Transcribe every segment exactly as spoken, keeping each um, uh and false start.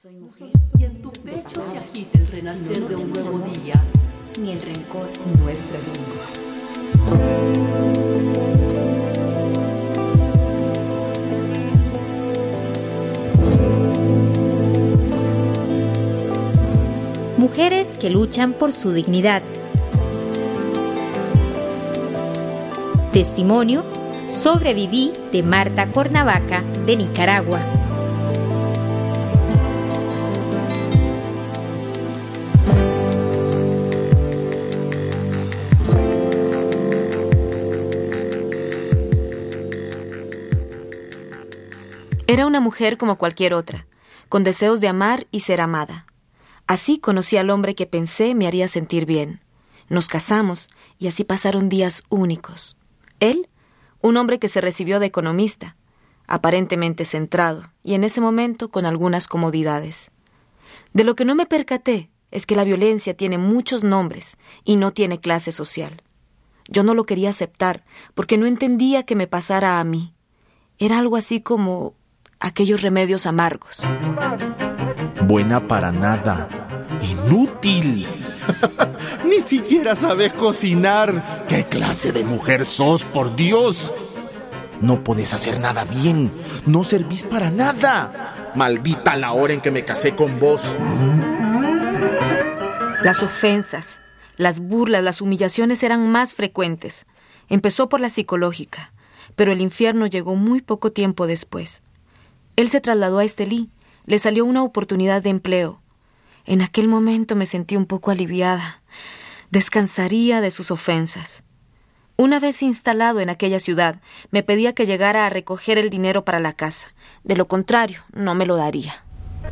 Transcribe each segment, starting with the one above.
Soy mujer y en tu pecho se agita el renacer de un nuevo día, ni el rencor nuestra lengua. Mujeres que luchan por su dignidad. Testimonio Sobreviví de Marta Cornavaca, de Nicaragua. Era una mujer como cualquier otra, con deseos de amar y ser amada. Así conocí al hombre que pensé me haría sentir bien. Nos casamos y así pasaron días únicos. Él, un hombre que se recibió de economista, aparentemente centrado y en ese momento con algunas comodidades. De lo que no me percaté es que la violencia tiene muchos nombres y no tiene clase social. Yo no lo quería aceptar porque no entendía que me pasara a mí. Era algo así como aquellos remedios amargos. Buena para nada. Inútil. Ni siquiera sabes cocinar. ¿Qué clase de mujer sos, por Dios? No podés hacer nada bien. No servís para nada. Maldita la hora en que me casé con vos. Las ofensas, las burlas, las humillaciones eran más frecuentes. Empezó por la psicológica, pero el infierno llegó muy poco tiempo después. Él se trasladó a Estelí. Le salió una oportunidad de empleo. En aquel momento me sentí un poco aliviada. Descansaría de sus ofensas. Una vez instalado en aquella ciudad, me pedía que llegara a recoger el dinero para la casa. De lo contrario, no me lo daría.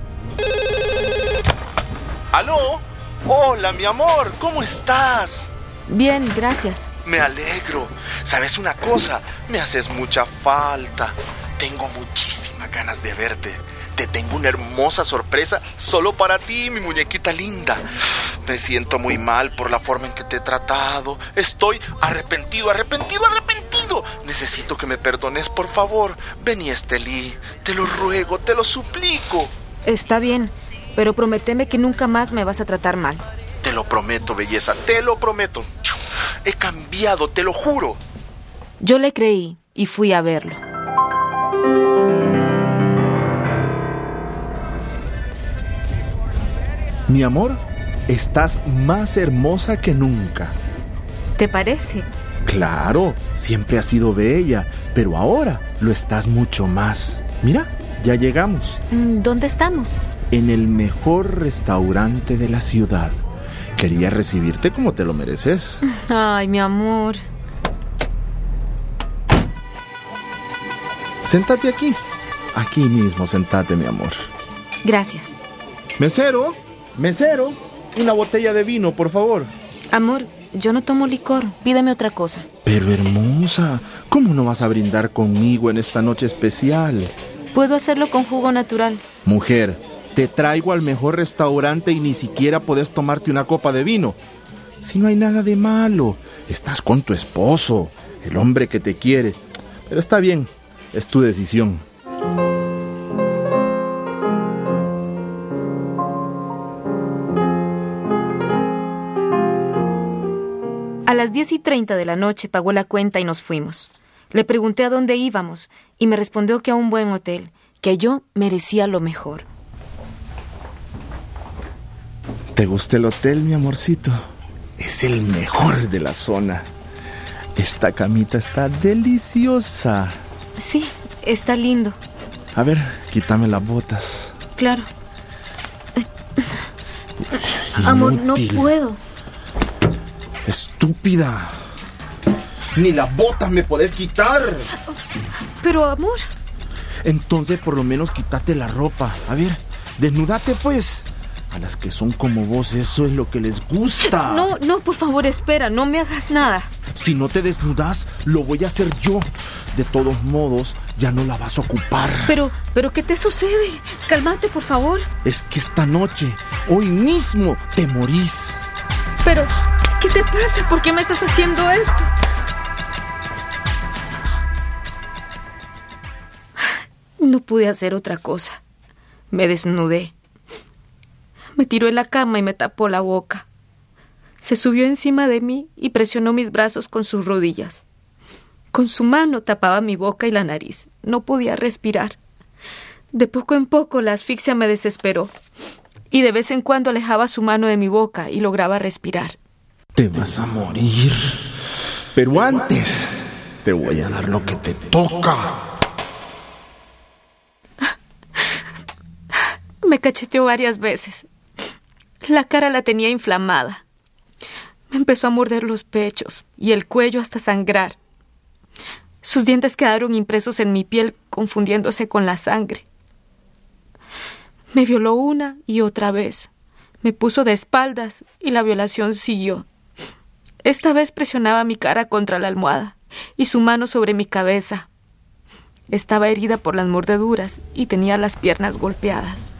¿Aló? Hola, mi amor, ¿cómo estás? Bien, gracias. Me alegro. ¿Sabes una cosa? Me haces mucha falta. Tengo muchísimas ganas de verte. Te tengo una hermosa sorpresa solo para ti, mi muñequita linda. Me siento muy mal por la forma en que te he tratado. Estoy arrepentido, arrepentido, arrepentido. Necesito que me perdones, por favor. Vení, Estelí. Te lo ruego, te lo suplico. Está bien, pero prométeme que nunca más me vas a tratar mal. Te lo prometo, belleza, te lo prometo. He cambiado, te lo juro. Yo le creí y fui a verlo. Mi amor, estás más hermosa que nunca. ¿Te parece? Claro, siempre has sido bella, pero ahora lo estás mucho más. Mira, ya llegamos. ¿Dónde estamos? En el mejor restaurante de la ciudad. Quería recibirte como te lo mereces. Ay, mi amor. Séntate aquí. Aquí mismo, sentate, mi amor. Gracias. Mesero, mesero, una botella de vino, por favor. Amor, yo no tomo licor. Pídeme otra cosa. Pero hermosa, ¿cómo no vas a brindar conmigo en esta noche especial? Puedo hacerlo con jugo natural. Mujer, te traigo al mejor restaurante y ni siquiera podés tomarte una copa de vino. Si no hay nada de malo, estás con tu esposo, el hombre que te quiere. Pero está bien, es tu decisión. A las diez y treinta de la noche pagó la cuenta y nos fuimos. Le pregunté a dónde íbamos y me respondió que a un buen hotel, que yo merecía lo mejor. ¿Te gusta el hotel, mi amorcito? Es el mejor de la zona. Esta camita está deliciosa. Sí, está lindo. A ver, quítame las botas. Claro. Inútil. Amor, no puedo. Estúpida. Ni las botas me podés quitar. Pero, amor. Entonces, por lo menos, quítate la ropa. A ver, desnúdate, pues. A las que son como vos, eso es lo que les gusta. No, no, por favor, espera, no me hagas nada. Si no te desnudas, lo voy a hacer yo. De todos modos, ya no la vas a ocupar. Pero, pero, ¿qué te sucede? Cálmate, por favor. Es que esta noche, hoy mismo, te morís. Pero, ¿qué te pasa? ¿Por qué me estás haciendo esto? No pude hacer otra cosa. Me desnudé. Me tiró en la cama y me tapó la boca. Se subió encima de mí y presionó mis brazos con sus rodillas. Con su mano tapaba mi boca y la nariz. No podía respirar. De poco en poco la asfixia me desesperó, y de vez en cuando alejaba su mano de mi boca y lograba respirar. Te vas a morir, pero antes te voy a dar lo que te toca. Me cacheteó varias veces. La cara la tenía inflamada. Me empezó a morder los pechos y el cuello hasta sangrar. Sus dientes quedaron impresos en mi piel, confundiéndose con la sangre. Me violó una y otra vez. Me puso de espaldas y la violación siguió. Esta vez presionaba mi cara contra la almohada y su mano sobre mi cabeza. Estaba herida por las mordeduras y tenía las piernas golpeadas.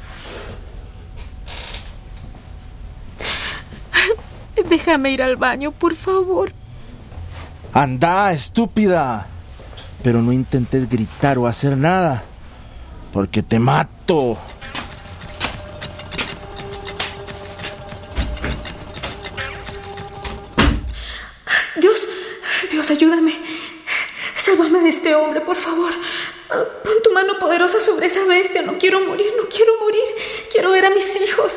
Déjame ir al baño, por favor. Anda, estúpida. Pero no intentes gritar o hacer nada, porque te mato. Dios, Dios, ayúdame. Sálvame de este hombre, por favor. Pon tu mano poderosa sobre esa bestia. No quiero morir, no quiero morir. Quiero ver a mis hijos.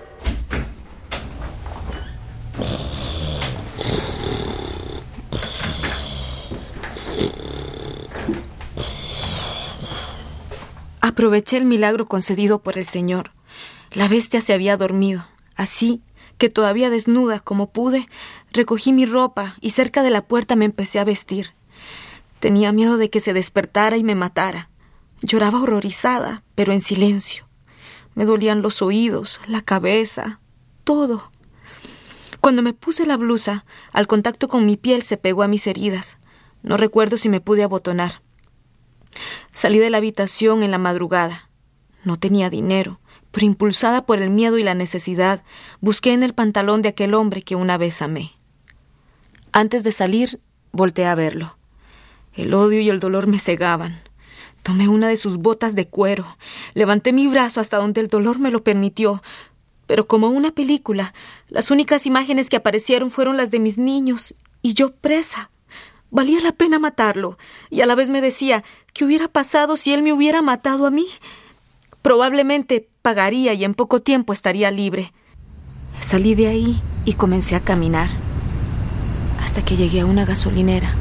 Aproveché el milagro concedido por el Señor. La bestia se había dormido. Así que, todavía desnuda como pude, recogí mi ropa y cerca de la puerta me empecé a vestir. Tenía miedo de que se despertara y me matara. Lloraba horrorizada, pero en silencio. Me dolían los oídos, la cabeza, todo. Cuando me puse la blusa, al contacto con mi piel se pegó a mis heridas. No recuerdo si me pude abotonar. Salí de la habitación en la madrugada. No tenía dinero, pero impulsada por el miedo y la necesidad, busqué en el pantalón de aquel hombre que una vez amé. Antes de salir, volteé a verlo. El odio y el dolor me cegaban. Tomé una de sus botas de cuero, levanté mi brazo hasta donde el dolor me lo permitió, pero como una película, las únicas imágenes que aparecieron fueron las de mis niños y yo presa. Valía la pena matarlo, y a la vez me decía, ¿qué hubiera pasado si él me hubiera matado a mí? Probablemente pagaría y en poco tiempo estaría libre. Salí de ahí y comencé a caminar, hasta que llegué a una gasolinera.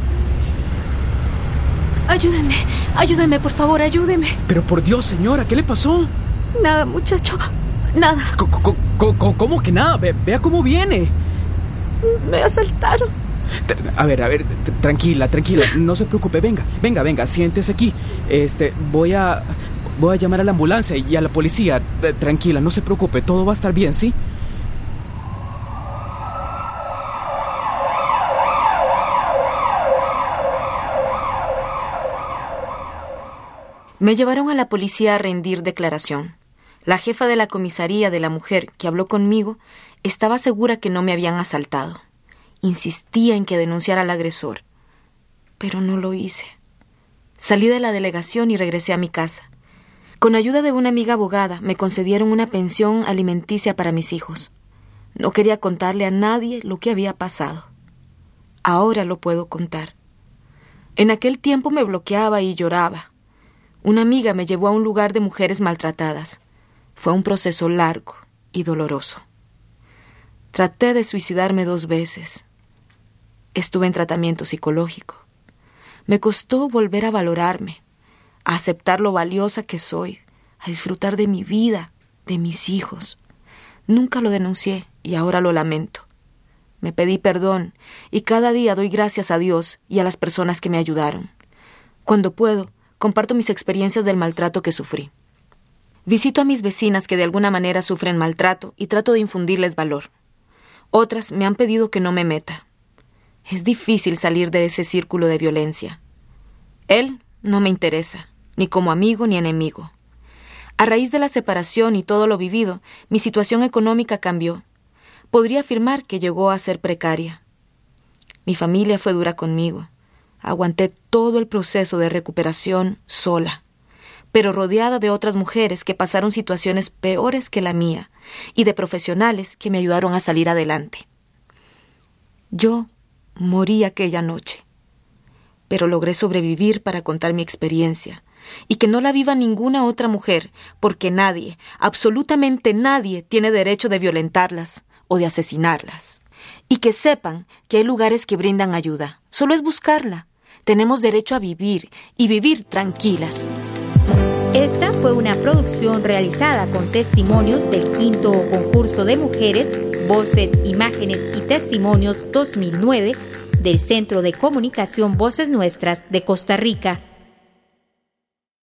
Ayúdenme, ayúdenme, por favor, ayúdenme. Pero por Dios, señora, ¿qué le pasó? Nada, muchacho, nada. ¿Cómo, cómo, cómo que nada? Ve, vea cómo viene. Me asaltaron. A ver, a ver, tranquila, tranquila, no se preocupe, venga, venga, venga, siéntese aquí. Este, voy a, voy a llamar a la ambulancia y a la policía. Tranquila, no se preocupe, todo va a estar bien, ¿sí? Me llevaron a la policía a rendir declaración. La jefa de la comisaría de la mujer que habló conmigo estaba segura que no me habían asaltado. Insistía en que denunciara al agresor, pero no lo hice. Salí de la delegación y regresé a mi casa. Con ayuda de una amiga abogada, me concedieron una pensión alimenticia para mis hijos. No quería contarle a nadie lo que había pasado. Ahora lo puedo contar. En aquel tiempo me bloqueaba y lloraba. Una amiga me llevó a un lugar de mujeres maltratadas. Fue un proceso largo y doloroso. Traté de suicidarme dos veces. Estuve en tratamiento psicológico. Me costó volver a valorarme, a aceptar lo valiosa que soy, a disfrutar de mi vida, de mis hijos. Nunca lo denuncié y ahora lo lamento. Me pedí perdón y cada día doy gracias a Dios y a las personas que me ayudaron. Cuando puedo, comparto mis experiencias del maltrato que sufrí. Visito a mis vecinas que de alguna manera sufren maltrato y trato de infundirles valor. Otras me han pedido que no me meta. Es difícil salir de ese círculo de violencia. Él no me interesa, ni como amigo ni enemigo. A raíz de la separación y todo lo vivido, mi situación económica cambió. Podría afirmar que llegó a ser precaria. Mi familia fue dura conmigo. Aguanté todo el proceso de recuperación sola. pero rodeada de otras mujeres que pasaron situaciones peores que la mía y de profesionales que me ayudaron a salir adelante. Yo morí aquella noche, pero logré sobrevivir para contar mi experiencia y que no la viva ninguna otra mujer, porque nadie, absolutamente nadie, tiene derecho de violentarlas o de asesinarlas. Y que sepan que hay lugares que brindan ayuda. Solo es buscarla. Tenemos derecho a vivir y vivir tranquilas. Esta fue una producción realizada con testimonios del quinto concurso de mujeres, Voces, Imágenes y Testimonios dos mil nueve del Centro de Comunicación Voces Nuestras de Costa Rica.